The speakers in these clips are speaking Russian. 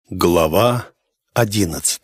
Глава 11.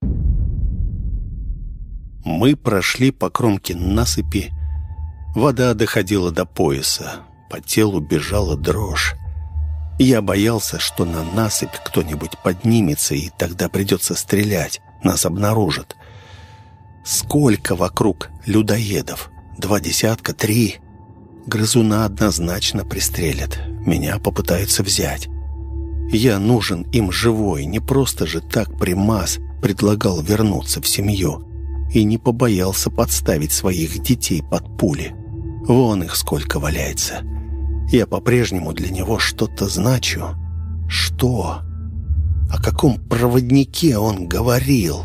Мы прошли по кромке насыпи. Вода доходила до пояса. По телу бежала дрожь. Я боялся, что на насыпь кто-нибудь поднимется, и тогда придется стрелять. Нас обнаружат. Сколько вокруг людоедов? 2 десятка, 3. Грызуна однозначно пристрелят. Меня попытаются взять. Я нужен им живой, не просто же так примас предлагал вернуться в семью и не побоялся подставить своих детей под пули. Вон их сколько валяется. Я по-прежнему для него что-то значу. Что? О каком проводнике он говорил?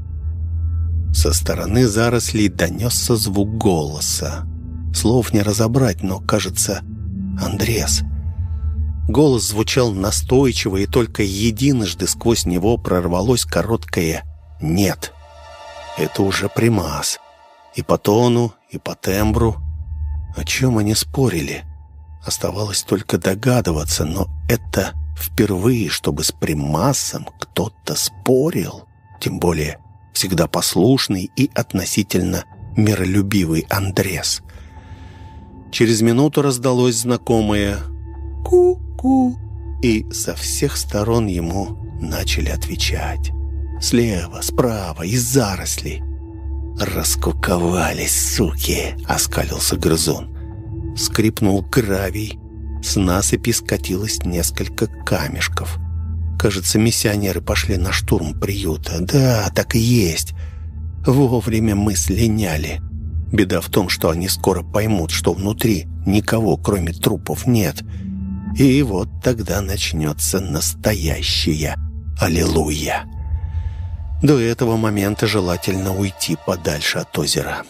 Со стороны зарослей донесся звук голоса. Слов не разобрать, но, кажется, Андрес. Голос звучал настойчиво, и только единожды сквозь него прорвалось короткое «нет». Это уже примас. И по тону, и по тембру. О чем они спорили? Оставалось только догадываться, но это впервые, чтобы с примасом кто-то спорил. Тем более всегда послушный и относительно миролюбивый Андрес. Через минуту раздалось знакомое «ку-ку», и со всех сторон ему начали отвечать. Слева, справа, из зарослей. «Раскуковались, суки!» — оскалился грызун. Скрипнул гравий. С насыпи скатилось несколько камешков. Кажется, миссионеры пошли на штурм приюта. Да, так и есть. Вовремя мы слиняли. Беда в том, что они скоро поймут, что внутри никого, кроме трупов, нет. И вот тогда начнется настоящая аллилуйя. До этого момента желательно уйти подальше от озера.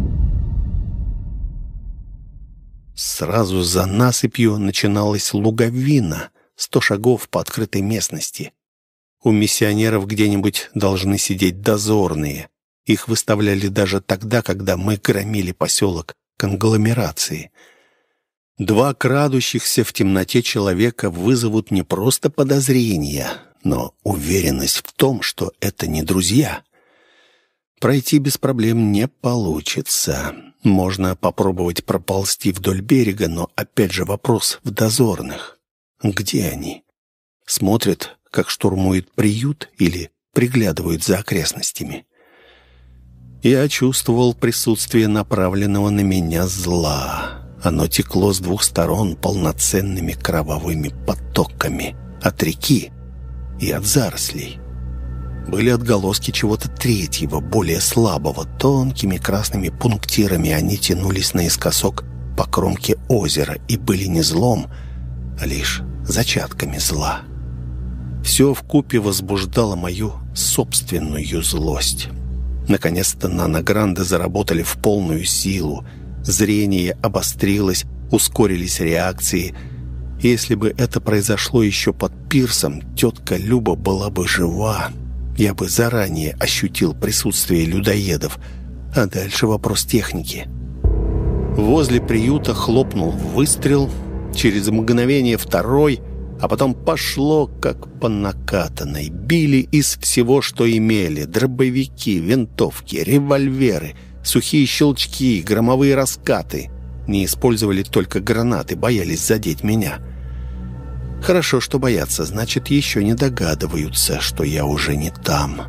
Сразу за насыпью начиналась луговина, 100 шагов по открытой местности. У миссионеров где-нибудь должны сидеть дозорные. Их выставляли даже тогда, когда мы громили поселок конгломерации. 2 крадущихся в темноте человека вызовут не просто подозрения, но уверенность в том, что это не друзья. Пройти без проблем не получится. Можно попробовать проползти вдоль берега, но опять же вопрос в дозорных. Где они? Смотрят, как штурмует приют, или приглядывают за окрестностями? Я чувствовал присутствие направленного на меня зла. Оно текло с 2 сторон полноценными кровавыми потоками. От реки и от зарослей. Были отголоски чего-то третьего, более слабого. Тонкими красными пунктирами они тянулись наискосок по кромке озера и были не злом, а лишь зачатками зла. Все вкупе возбуждало мою собственную злость. Наконец-то наногранды заработали в полную силу. Зрение обострилось, ускорились реакции. Если бы это произошло еще под пирсом, тетка Люба была бы жива. Я бы заранее ощутил присутствие людоедов. А дальше вопрос техники. Возле приюта хлопнул выстрел. Через мгновение второй, а потом пошло как по накатанной. Били из всего, что имели. Дробовики, винтовки, револьверы, сухие щелчки, громовые раскаты. Не использовали только гранаты, боялись задеть меня. Хорошо, что боятся, значит, еще не догадываются, что я уже не там.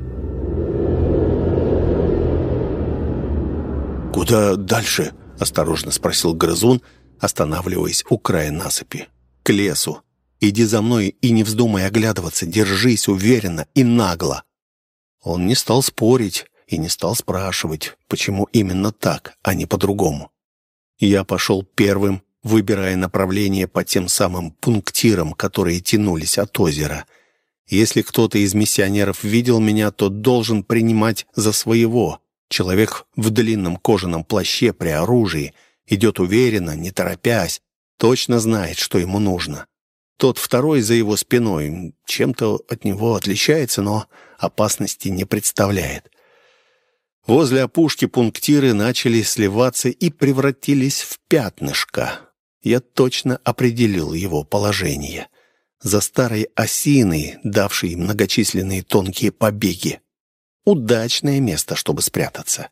«Куда дальше?» — осторожно спросил грызун, останавливаясь у края насыпи. «К лесу. Иди за мной и не вздумай оглядываться. Держись уверенно и нагло». Он не стал спорить и не стал спрашивать, почему именно так, а не по-другому. Я пошел первым, выбирая направление по тем самым пунктирам, которые тянулись от озера. Если кто-то из миссионеров видел меня, то должен принимать за своего. Человек в длинном кожаном плаще при оружии идет уверенно, не торопясь, точно знает, что ему нужно. Тот второй за его спиной чем-то от него отличается, но опасности не представляет. Возле опушки пунктиры начали сливаться и превратились в пятнышко. Я точно определил его положение. за старой осиной, давшей многочисленные тонкие побеги. Удачное место, чтобы спрятаться.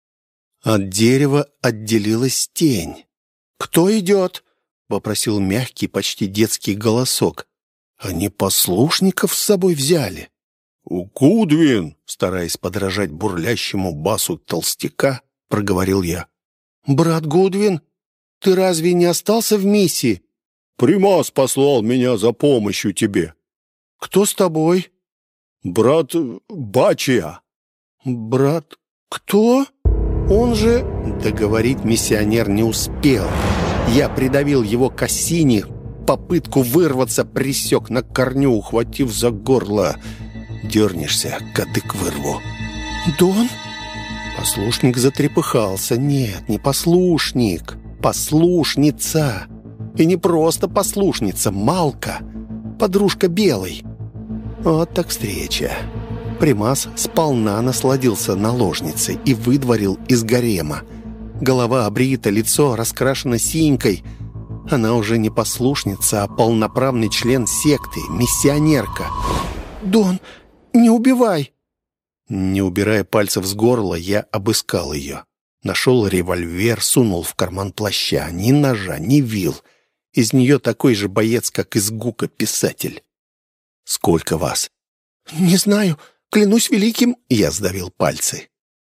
От дерева отделилась тень. «Кто идет?» — попросил мягкий, почти детский голосок. «Они послушников с собой взяли». «Гудвин!» — стараясь подражать бурлящему басу толстяка, проговорил я. «Брат Гудвин, ты разве не остался в миссии?» «Примас послал меня за помощью тебе». «Кто с тобой?» «Брат Бачия». «Брат кто? Он же...» Договорить миссионер не успел. Я придавил его к осине, попытку вырваться пресек на корню, ухватив за горло. «Дернешься, кадык вырву». «Дон?» Послушник затрепыхался. «Нет, не послушник, послушница. И не просто послушница, Малка, подружка Белой». Вот так встреча. Примас сполна насладился наложницей и выдворил из гарема. Голова обрита, лицо раскрашено синькой. Она уже не послушница, а полноправный член секты, миссионерка. «Дон, не убивай!» Не убирая пальцев с горла, я обыскал ее. Нашел револьвер, сунул в карман плаща. Ни ножа, ни вил. Из нее такой же боец, как из Гука писатель. «Сколько вас?» «Не знаю, клянусь великим...» Я сдавил пальцы.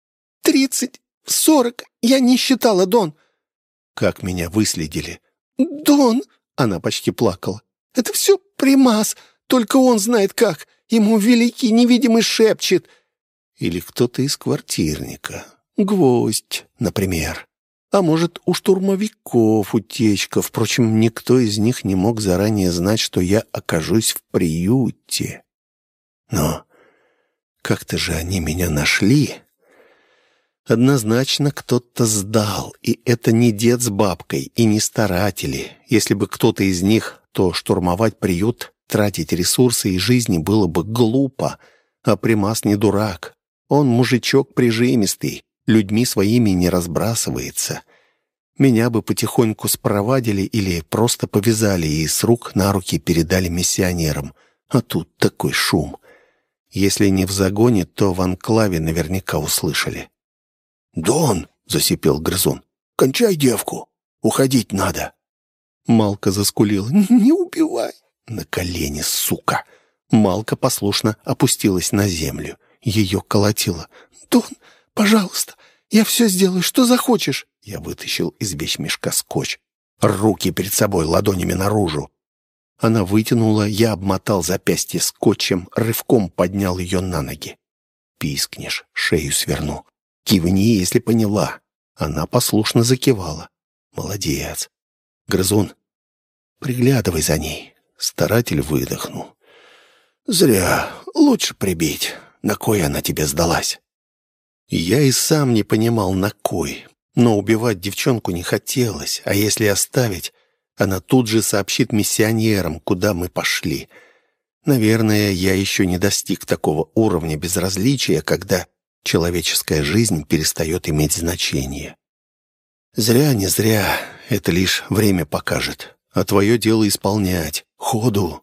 30, 40, я не считала, Дон». «Как меня выследили?» «Дон...» Она почти плакала. «Это все Примас, только он знает как. Ему великий невидимый шепчет». «Или кто-то из квартирника. Гвоздь, например. А может, у штурмовиков утечка. Впрочем, никто из них не мог заранее знать, что я окажусь в приюте. Но как-то же они меня нашли. Однозначно кто-то сдал, и это не дед с бабкой, и не старатели. Если бы кто-то из них, то штурмовать приют, тратить ресурсы и жизни было бы глупо. А Примас не дурак. Он мужичок прижимистый, людьми своими не разбрасывается. Меня бы потихоньку спровадили или просто повязали и с рук на руки передали миссионерам. А тут такой шум. Если не в загоне, то в анклаве наверняка услышали. «Дон!» — засипел грызун. «Кончай девку! Уходить надо!» Малка заскулила. «Не убивай!» На колени, сука! Малка послушно опустилась на землю. Ее колотило. «Дон, пожалуйста, я все сделаю, что захочешь!» Я вытащил из вещмешка скотч. Руки перед собой, ладонями наружу. Она вытянула, я обмотал запястье скотчем, рывком поднял ее на ноги. «Пискнешь, шею сверну. Кивни, если поняла». Она послушно закивала. «Молодец. Грызун, приглядывай за ней». Старатель выдохнул. «Зря. Лучше прибить. На кой она тебе сдалась?» Я и сам не понимал, на кой. Но убивать девчонку не хотелось, а если оставить, она тут же сообщит миссионерам, куда мы пошли. Наверное, я еще не достиг такого уровня безразличия, когда человеческая жизнь перестает иметь значение. Зря, не зря, это лишь время покажет. А твое дело исполнять. Ходу.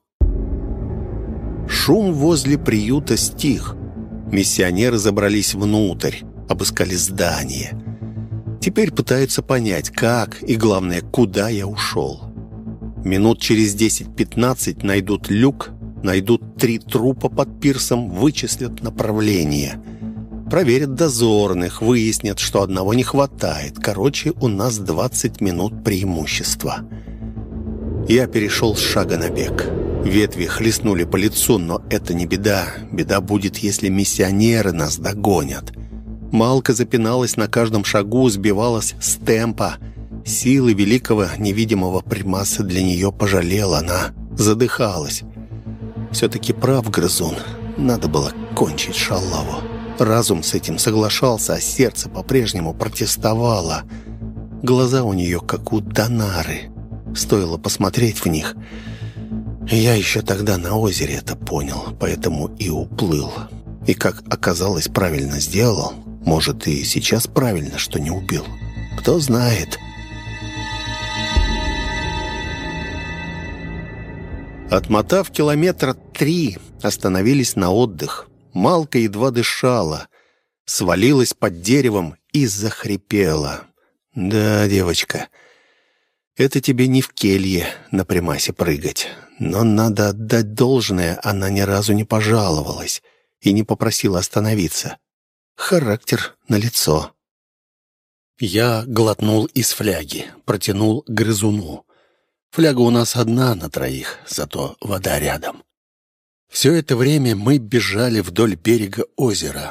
Шум возле приюта стих. Миссионеры забрались внутрь, обыскали здание. Теперь пытаются понять, как и, главное, куда я ушел. Минут через 10-15 найдут люк, найдут 3 трупа под пирсом, вычислят направление. Проверят дозорных, выяснят, что одного не хватает. Короче, у нас 20 минут преимущества. Я перешел с шага на бег. Ветви хлестнули по лицу, но это не беда. Беда будет, если миссионеры нас догонят. Малка запиналась на каждом шагу, сбивалась с темпа. Силы великого невидимого Примаса для нее пожалел, она задыхалась. Все-таки прав грызун, надо было кончить шалаву. Разум с этим соглашался, а сердце по-прежнему протестовало. Глаза у нее как у Донары. Стоило посмотреть в них. Я еще тогда на озере это понял, поэтому и уплыл. И, как оказалось, правильно сделал. Может, и сейчас правильно, что не убил. Кто знает. Отмотав километра 3, остановились на отдых. Малка едва дышала, свалилась под деревом и захрипела. «Да, девочка, это тебе не в келье на Примасе прыгать. Но надо отдать должное, она ни разу не пожаловалась и не попросила остановиться. Характер налицо». Я глотнул из фляги, протянул грызуну. Фляга у нас одна на троих, зато вода рядом. Все это время мы бежали вдоль берега озера.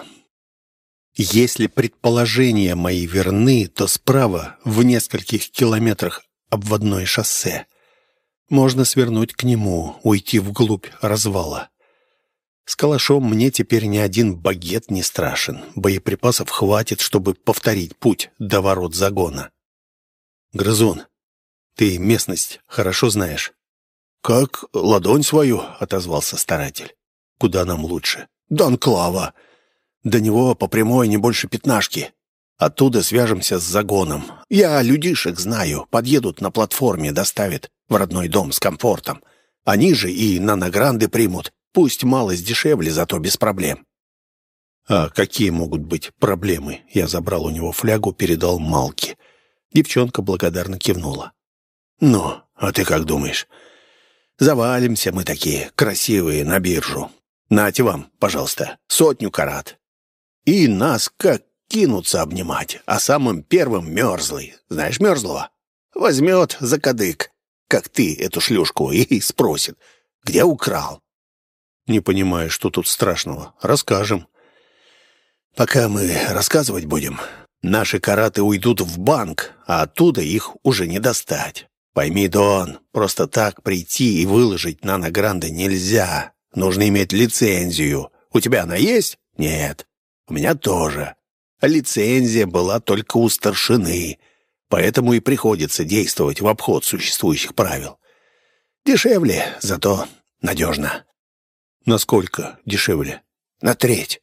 Если предположения мои верны, то справа, в нескольких километрах, обводное шоссе. Можно свернуть к нему, уйти вглубь развала. С калашом мне теперь ни один багет не страшен. Боеприпасов хватит, чтобы повторить путь до ворот загона. «Грызун, ты местность хорошо знаешь?» «Как ладонь свою», — отозвался старатель. «Куда нам лучше?» «До анклава. До него по прямой не больше 15. Оттуда свяжемся с загоном. Я людишек знаю. Подъедут на платформе, доставят в родной дом с комфортом. Они же и на награнды примут. Пусть малость дешевле, зато без проблем». «А какие могут быть проблемы?» Я забрал у него флягу, передал Малке. Девчонка благодарно кивнула. «Ну, а ты как думаешь? Завалимся мы такие, красивые, на биржу. Нате вам, пожалуйста, 100 карат. И нас как кинутся обнимать, а самым первым мерзлый. Знаешь мерзлого? Возьмет за кадык, как ты эту шлюшку, и спросит, где украл». «Не понимаю, что тут страшного. Расскажем». «Пока мы рассказывать будем, наши караты уйдут в банк, а оттуда их уже не достать. Пойми, Дон, просто так прийти и выложить на награнды нельзя. Нужно иметь лицензию. У тебя она есть? Нет. У меня тоже. А лицензия была только у старшины, поэтому и приходится действовать в обход существующих правил. Дешевле, зато надежно». «Насколько дешевле?» «На треть».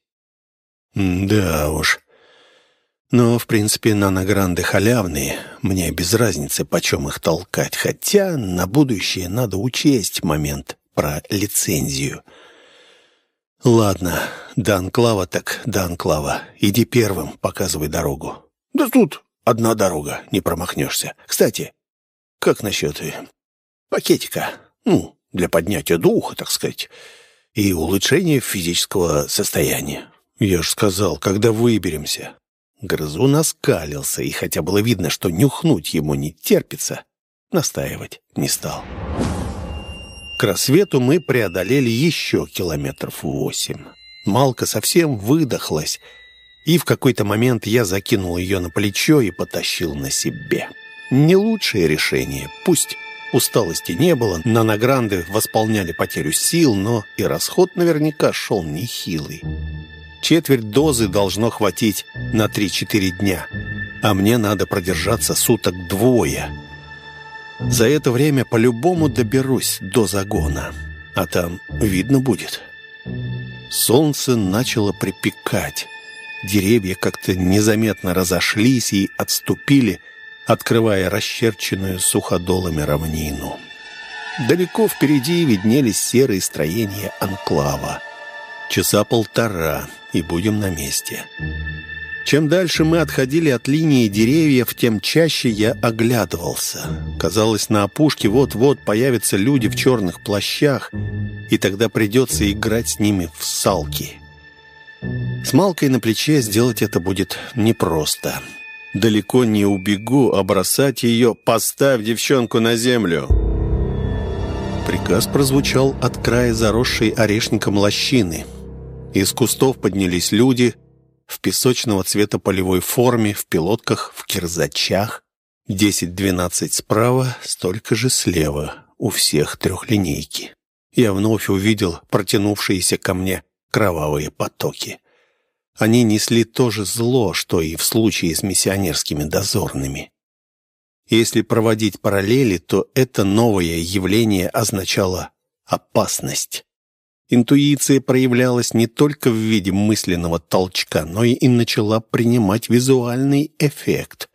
«Да уж. Но, в принципе, наногранды халявные. Мне без разницы, почем их толкать. Хотя на будущее надо учесть момент про лицензию». «Ладно, до анклава так до анклава. Иди первым, показывай дорогу». «Да тут одна дорога, не промахнешься. Кстати, как насчет пакетика? Ну, для поднятия духа, так сказать, и улучшения физического состояния». «Я ж сказал, когда выберемся». Грызун оскалился, и хотя было видно, что нюхнуть ему не терпится, настаивать не стал. К рассвету мы преодолели еще километров 8. Малка совсем выдохлась, и в какой-то момент я закинул ее на плечо и потащил на себе. Не лучшее решение, пусть усталости не было, наногранды восполняли потерю сил, но и расход наверняка шел нехилый. Четверть дозы должно хватить на 3-4 дня, а мне надо продержаться суток двое. За это время по-любому доберусь до загона, а там видно будет. Солнце начало припекать. Деревья как-то незаметно разошлись и отступили, открывая расчерченную суходолами равнину. Далеко впереди виднелись серые строения анклава. Часа полтора, и будем на месте. Чем дальше мы отходили от линии деревьев, тем чаще я оглядывался. Казалось, на опушке вот-вот появятся люди в черных плащах, и тогда придется играть с ними в салки. С Малкой на плече сделать это будет непросто. Далеко не убегу, а бросать ее «поставь девчонку на землю». Приказ прозвучал от края заросшей орешником лощины. Из кустов поднялись люди в песочного цвета полевой форме, в пилотках, в кирзачах. 10-12 справа, столько же слева, у всех трехлинейки. Я вновь увидел протянувшиеся ко мне кровавые потоки. Они несли то же зло, что и в случае с миссионерскими дозорными. Если проводить параллели, то это новое явление означало опасность. Интуиция проявлялась не только в виде мысленного толчка, но и начала принимать визуальный эффект.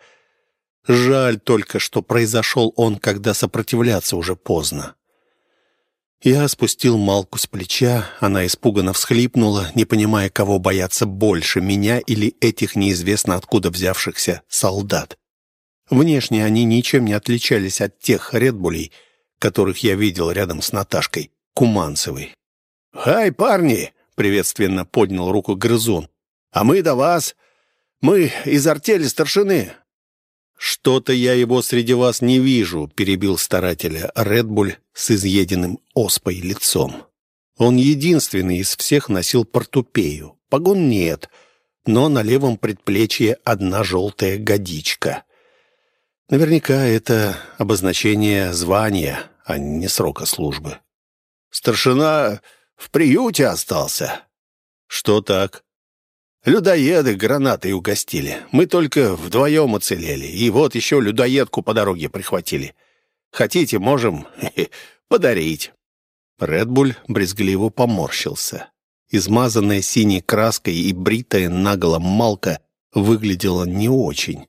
Жаль только, что произошел он, когда сопротивляться уже поздно. Я спустил Малку с плеча, она испуганно всхлипнула, не понимая, кого бояться больше, меня или этих неизвестно откуда взявшихся солдат. Внешне они ничем не отличались от тех редбулей, которых я видел рядом с Наташкой Куманцевой. «Хай, парни!» — приветственно поднял руку Грызун. «А мы до вас! Мы из артели старшины!» «Что-то я его среди вас не вижу», — перебил старателя Редбуль с изъеденным оспой лицом. Он единственный из всех носил портупею. Погон нет, но на левом предплечье одна желтая годичка. Наверняка это обозначение звания, а не срока службы. «Старшина в приюте остался». «Что так?» «Людоеды гранатой угостили. Мы только вдвоем уцелели. И вот еще людоедку по дороге прихватили. Хотите, можем подарить». Редбуль брезгливо поморщился. Измазанная синей краской и бритая наголо Малка выглядела не очень.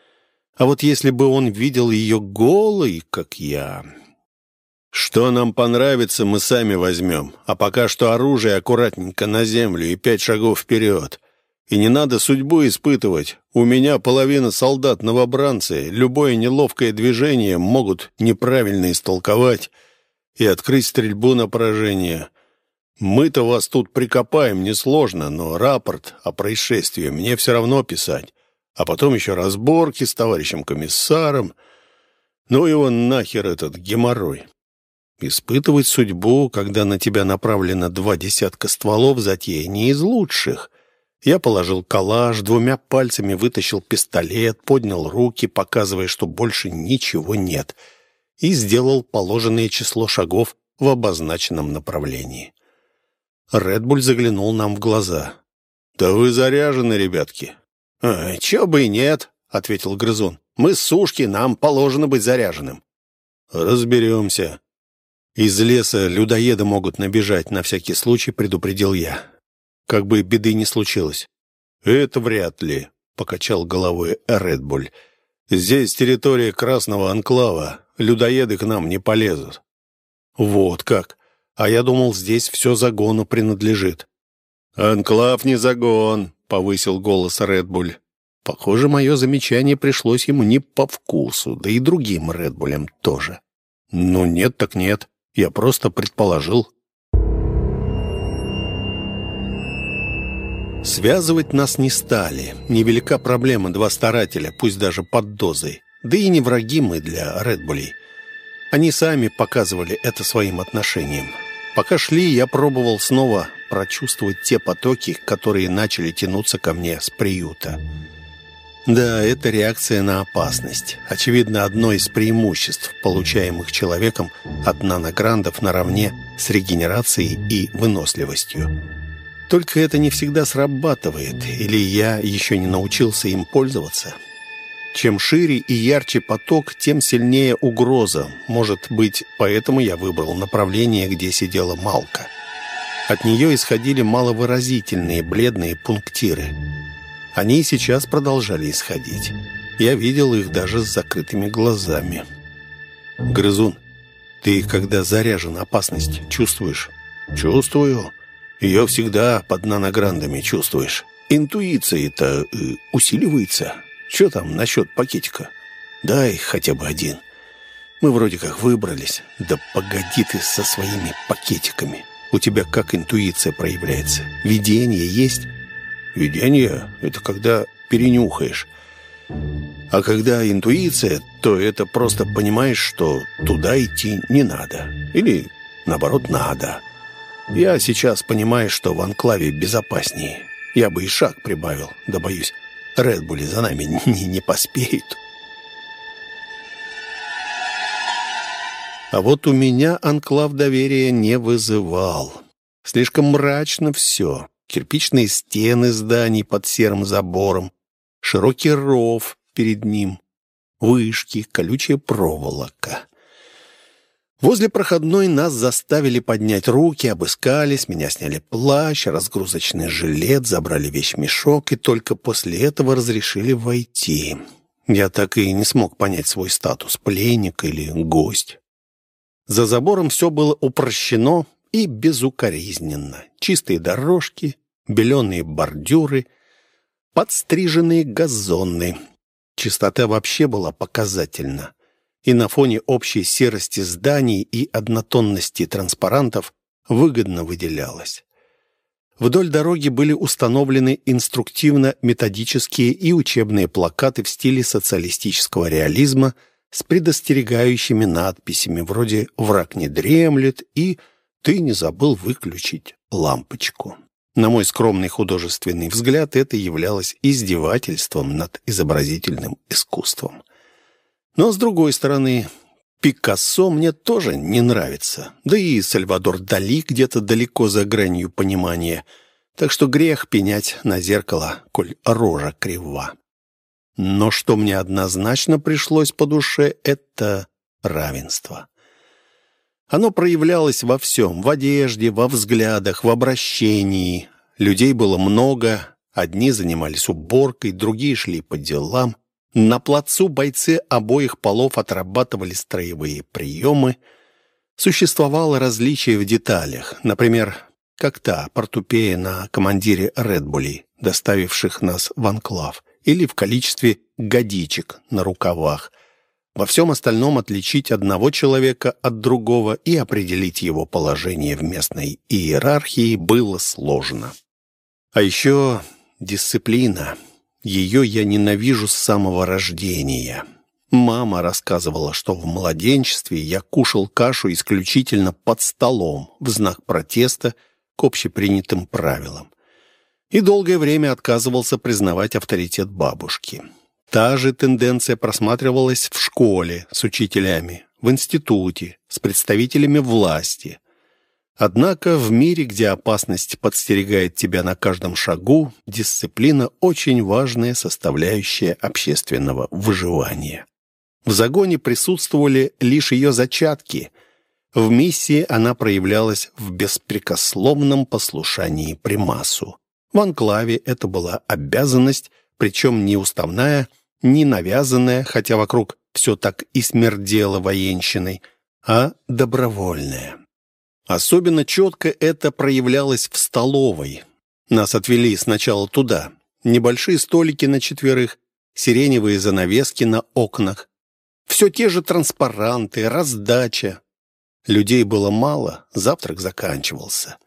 А вот если бы он видел ее голой, как я... «Что нам понравится, мы сами возьмем. А пока что оружие аккуратненько на землю и 5 шагов вперед. И не надо судьбу испытывать. У меня половина солдат новобранцы. Любое неловкое движение могут неправильно истолковать и открыть стрельбу на поражение. Мы-то вас тут прикопаем несложно, но рапорт о происшествии мне все равно писать. А потом еще разборки с товарищем комиссаром. Ну его нахер этот геморрой. Испытывать судьбу, когда на тебя направлено 2 десятка стволов, затея не из лучших». Я положил калаш, 2 пальцами вытащил пистолет, поднял руки, показывая, что больше ничего нет, и сделал положенное число шагов в обозначенном направлении. Редбуль заглянул нам в глаза. «Да вы заряжены, ребятки». «Чё бы и нет», — ответил Грызун. «Мы с сушки, нам положено быть заряженным». «Разберемся. Из леса людоеды могут набежать, на всякий случай предупредил я. Как бы беды не случилось». «Это вряд ли», — покачал головой Редбуль. «Здесь территория Красного Анклава. Людоеды к нам не полезут». «Вот как! А я думал, здесь все загону принадлежит». «Анклав не загон», — повысил голос Редбуль. Похоже, мое замечание пришлось ему не по вкусу, да и другим Редбулям тоже. «Ну нет так нет. Я просто предположил». Связывать нас не стали. Невелика проблема, 2 старателя, пусть даже под дозой. Да и не враги мы для Редбулей. Они сами показывали это своим отношением. Пока шли, я пробовал снова прочувствовать те потоки, которые начали тянуться ко мне с приюта. Да, это реакция на опасность. Очевидно, одно из преимуществ, получаемых человеком от нанограндов наравне с регенерацией и выносливостью. Только это не всегда срабатывает, или я еще не научился им пользоваться. Чем шире и ярче поток, тем сильнее угроза. Может быть, поэтому я выбрал направление, где сидела Малка. От нее исходили маловыразительные бледные пунктиры. Они и сейчас продолжали исходить. Я видел их даже с закрытыми глазами. «Грызун, ты, когда заряжен опасность, чувствуешь?» «Чувствую. Ее всегда под нанограндами чувствуешь. Интуиция-то усиливается. Что там насчет пакетика? Дай хотя бы один. Мы вроде как выбрались. Да погоди ты со своими пакетиками. У тебя как интуиция проявляется? Видение есть?» «Видение — это когда перенюхаешь. А когда интуиция, то это просто понимаешь, что туда идти не надо. Или, наоборот, надо. Я сейчас понимаю, что в анклаве безопаснее. Я бы и шаг прибавил, да боюсь, Редбули за нами не поспеют». А вот у меня анклав доверия не вызывал. Слишком мрачно все. Кирпичные стены зданий под серым забором, широкий ров перед ним, вышки, колючая проволока. Возле проходной нас заставили поднять руки, обыскали, с меня сняли плащ, разгрузочный жилет, забрали вещмешок и только после этого разрешили войти. Я так и не смог понять свой статус, пленник или гость. За забором все было упрощено и безукоризненно. Чистые дорожки, беленые бордюры, подстриженные газоны. Чистота вообще была показательна. И на фоне общей серости зданий и однотонности транспарантов выгодно выделялась. Вдоль дороги были установлены инструктивно-методические и учебные плакаты в стиле социалистического реализма с предостерегающими надписями вроде «Враг не дремлет» и «Ты не забыл выключить лампочку». На мой скромный художественный взгляд, это являлось издевательством над изобразительным искусством. Но, с другой стороны, Пикассо мне тоже не нравится. Да и Сальвадор Дали где-то далеко за гранью понимания. Так что грех пенять на зеркало, коль рожа крива. Но что мне однозначно пришлось по душе, это равенство. Оно проявлялось во всем: в одежде, во взглядах, в обращении. Людей было много, одни занимались уборкой, другие шли по делам. На плацу бойцы обоих полов отрабатывали строевые приемы. Существовало различие в деталях. Например, как та портупея на командире Редбулей, доставивших нас в анклав, или в количестве годичек на рукавах. Во всем остальном отличить одного человека от другого и определить его положение в местной иерархии было сложно. А еще дисциплина. Ее я ненавижу с самого рождения. Мама рассказывала, что в младенчестве я кушал кашу исключительно под столом в знак протеста к общепринятым правилам. И долгое время отказывался признавать авторитет бабушки. Та же тенденция просматривалась в школе с учителями, в институте, с представителями власти. Однако в мире, где опасность подстерегает тебя на каждом шагу, дисциплина – очень важная составляющая общественного выживания. В загоне присутствовали лишь ее зачатки. В миссии она проявлялась в беспрекословном послушании примасу. В анклаве это была обязанность, причем не уставная, не навязанная, хотя вокруг все так и смердело военщиной, а добровольная. Особенно четко это проявлялось в столовой. Нас отвели сначала туда. Небольшие столики на 4, сиреневые занавески на окнах. Все те же транспаранты, раздача. Людей было мало, завтрак заканчивался.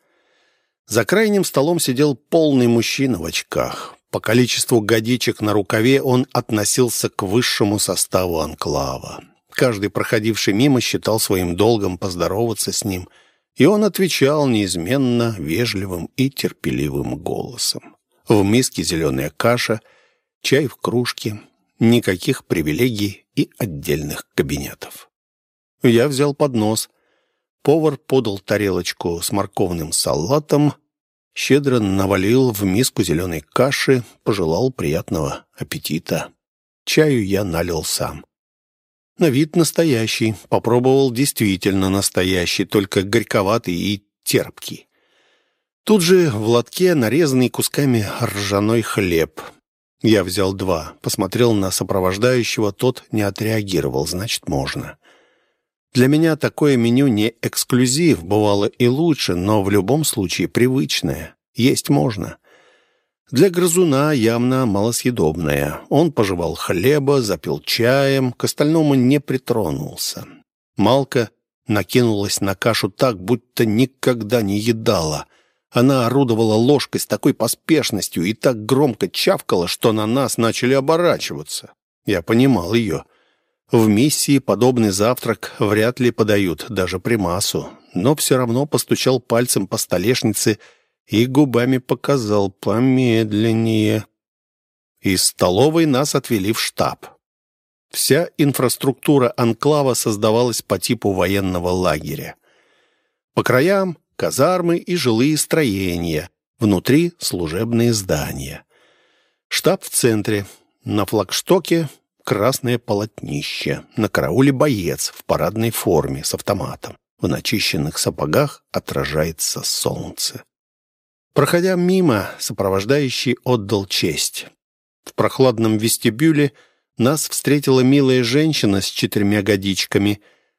За крайним столом сидел полный мужчина в очках. По количеству годичек на рукаве он относился к высшему составу анклава. Каждый, проходивший мимо, считал своим долгом поздороваться с ним, и он отвечал неизменно вежливым и терпеливым голосом. В миске зеленая каша, чай в кружке, никаких привилегий и отдельных кабинетов. Я взял поднос. Повар подал тарелочку с морковным салатом, щедро навалил в миску зеленой каши, пожелал приятного аппетита. Чаю я налил сам. На вид настоящий, попробовал действительно настоящий, только горьковатый и терпкий. Тут же в лотке нарезанный кусками ржаной хлеб. Я взял 2, посмотрел на сопровождающего, тот не отреагировал, значит, можно. Для меня такое меню не эксклюзив, бывало и лучше, но в любом случае привычное. Есть можно. Для грызуна явно малосъедобное. Он пожевал хлеба, запил чаем, к остальному не притронулся. Малка накинулась на кашу так, будто никогда не едала. Она орудовала ложкой с такой поспешностью и так громко чавкала, что на нас начали оборачиваться. Я понимал ее. В миссии подобный завтрак вряд ли подают, даже примасу. Но все равно постучал пальцем по столешнице и губами показал помедленнее. Из столовой нас отвели в штаб. Вся инфраструктура анклава создавалась по типу военного лагеря. По краям – казармы и жилые строения, внутри – служебные здания. Штаб в центре. На флагштоке – красное полотнище. На карауле боец в парадной форме с автоматом. В начищенных сапогах отражается солнце. Проходя мимо, сопровождающий отдал честь. В прохладном вестибюле нас встретила милая женщина с 4 годичками.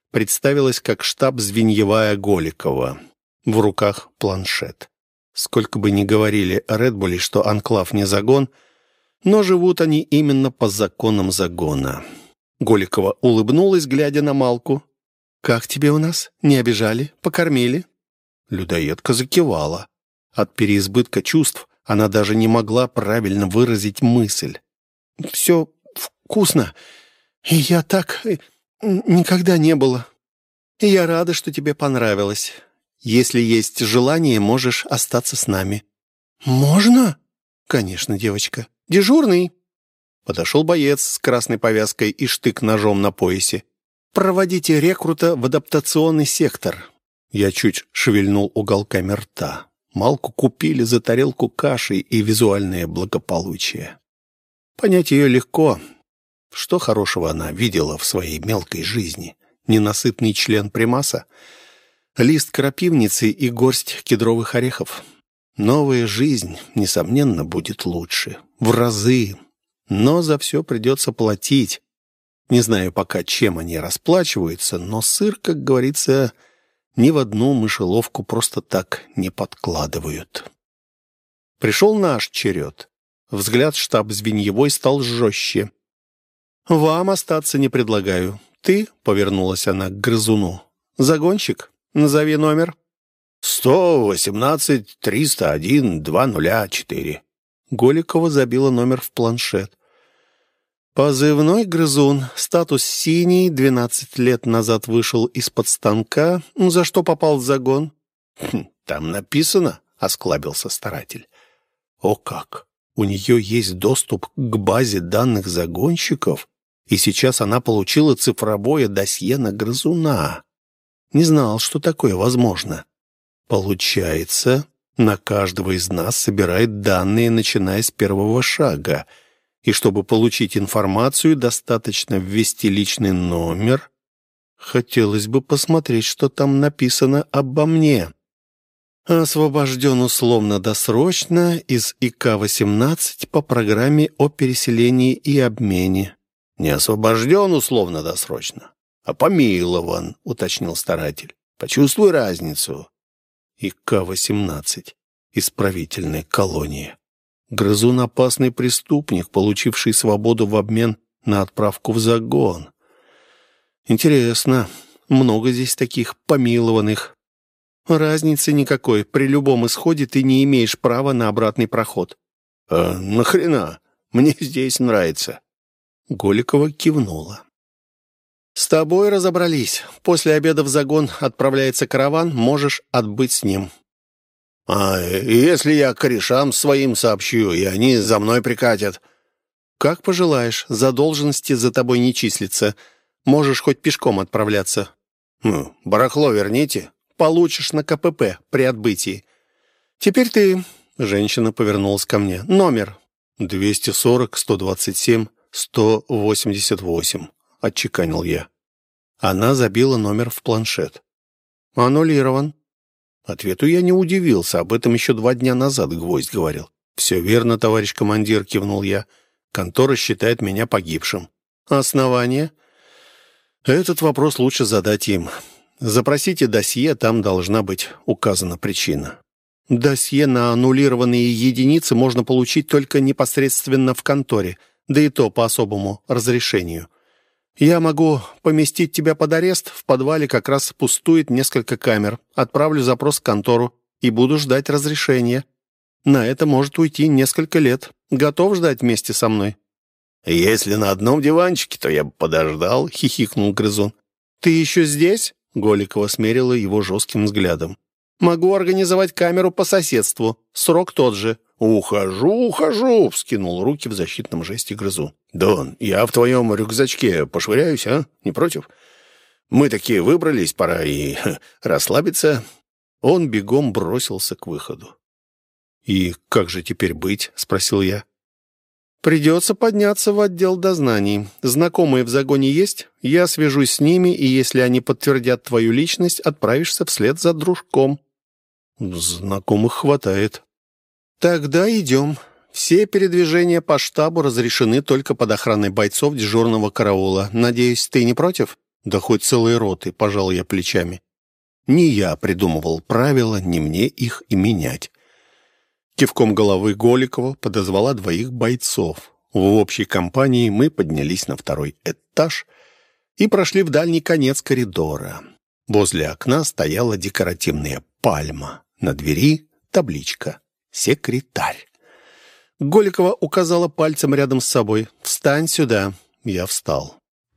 представилась как штаб-звеньевая Голикова. В руках планшет. Сколько бы ни говорили о Редбуле, что анклав не загон, но живут они именно по законам загона. Голикова улыбнулась, глядя на Малку. «Как тебе у нас? Не обижали? Покормили?» Людоедка закивала. От переизбытка чувств она даже не могла правильно выразить мысль. «Все вкусно. И я так никогда не было. И я рада, что тебе понравилось. Если есть желание, можешь остаться с нами». «Можно?» «Конечно, девочка. Дежурный». Подошел боец с красной повязкой и штык-ножом на поясе. «Проводите рекрута в адаптационный сектор». Я чуть шевельнул уголками рта. Малку купили за тарелку каши и визуальное благополучие. Понять ее легко. Что хорошего она видела в своей мелкой жизни? Ненасытный член примаса? Лист крапивницы и горсть кедровых орехов? Новая жизнь, несомненно, будет лучше. В разы. Но за все придется платить. Не знаю пока, чем они расплачиваются, но сыр, как говорится, ни в одну мышеловку просто так не подкладывают. Пришел наш черед. Взгляд штаб-звеньевой стал жестче. «Вам остаться не предлагаю. Ты, — повернулась она к грызуну, — загонщик, назови номер». 118-301-204. Голикова забила номер в планшет. Позывной грызун, статус синий, 12 лет назад вышел из-под станка, за что попал в загон. «Там написано», — осклабился старатель. «О как! У нее есть доступ к базе данных загонщиков, и сейчас она получила цифровое досье на грызуна. Не знал, что такое возможно. Получается, на каждого из нас собирает данные, начиная с первого шага, и чтобы получить информацию, достаточно ввести личный номер. Хотелось бы посмотреть, что там написано обо мне. Освобожден условно-досрочно из ИК-18 по программе о переселении и обмене». «Не освобожден условно-досрочно, а помилован», — уточнил старатель. «Почувствуй разницу». ИК-18. Исправительная колония. Грызун — опасный преступник, получивший свободу в обмен на отправку в загон. Интересно, много здесь таких помилованных? Разницы никакой. При любом исходе ты не имеешь права на обратный проход. Нахрена? Мне здесь нравится. Голикова кивнула. «С тобой разобрались. После обеда в загон отправляется караван, можешь отбыть с ним». Если я корешам своим сообщу, и они за мной прикатят?» «Как пожелаешь. Задолженности за тобой не числится. Можешь хоть пешком отправляться». «Барахло верните. Получишь на КПП при отбытии. Теперь ты...» Женщина повернулась ко мне. «Номер». 240-127-188. Отчеканил я. Она забила номер в планшет. «Аннулирован». Ответу я не удивился, об этом еще 2 дня назад Гвоздь говорил. «Все верно, товарищ командир», — кивнул я. «Контора считает меня погибшим». «Основание?» «Этот вопрос лучше задать им. Запросите досье, там должна быть указана причина». «Досье на аннулированные единицы можно получить только непосредственно в конторе, да и то по особому разрешению. Я могу поместить тебя под арест, в подвале как раз пустует несколько камер. Отправлю запрос в контору и буду ждать разрешения. На это может уйти несколько лет. Готов ждать вместе со мной?» «Если на одном диванчике, то я бы подождал», — хихикнул грызун. «Ты еще здесь?» — Голикова смерила его жестким взглядом. «Могу организовать камеру по соседству. Срок тот же». «Ухожу!» — вскинул руки в защитном жесте грызун. «Дон, я в твоем рюкзачке пошвыряюсь, а? Не против? Мы такие выбрались, пора и расслабиться». Он бегом бросился к выходу. «И как же теперь быть?» — спросил я. «Придется подняться в отдел дознаний. Знакомые в загоне есть? Я свяжусь с ними, и если они подтвердят твою личность, отправишься вслед за дружком». «Знакомых хватает». «Тогда идем. Все передвижения по штабу разрешены только под охраной бойцов дежурного караула. Надеюсь, ты не против?» Да хоть целые роты, пожал я плечами. Не я придумывал правила, не мне их и менять. Кивком головы Голикова подозвала 2 бойцов. В общей компании мы поднялись на 2-й этаж и прошли в дальний конец коридора. Возле окна стояла декоративная пальма. На двери табличка «Секретарь». Голикова указала пальцем рядом с собой. «Встань сюда». Я встал.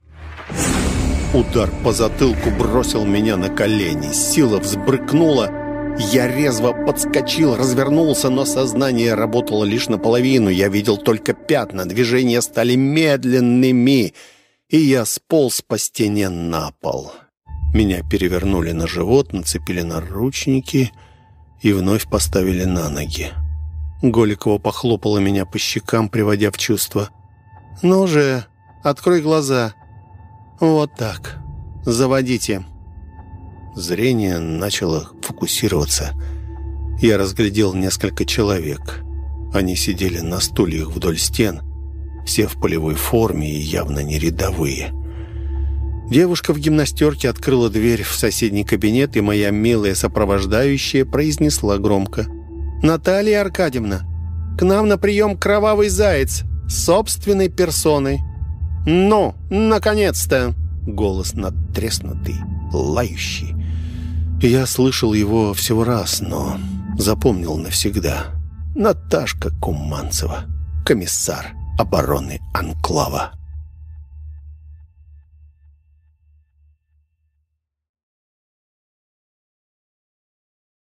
Удар по затылку бросил меня на колени. Сила взбрыкнула. Я резво подскочил, развернулся, но сознание работало лишь наполовину. Я видел только пятна, движения стали медленными, и я сполз по стене на пол. Меня перевернули на живот, нацепили наручники и вновь поставили на ноги. Голикова похлопала меня по щекам, приводя в чувство. «Ну же, открой глаза. Вот так. Заводите». Зрение начало фокусироваться. Я разглядел несколько человек. Они сидели на стульях вдоль стен, все в полевой форме и явно не рядовые. Девушка в гимнастерке открыла дверь в соседний кабинет, и моя милая сопровождающая произнесла громко: «Наталья Аркадьевна, к нам на прием кровавый заяц собственной персоной». «Ну, наконец-то!» Голос надтреснутый, лающий. Я слышал его всего раз, но запомнил навсегда. Наташка Куманцева, комиссар обороны анклава.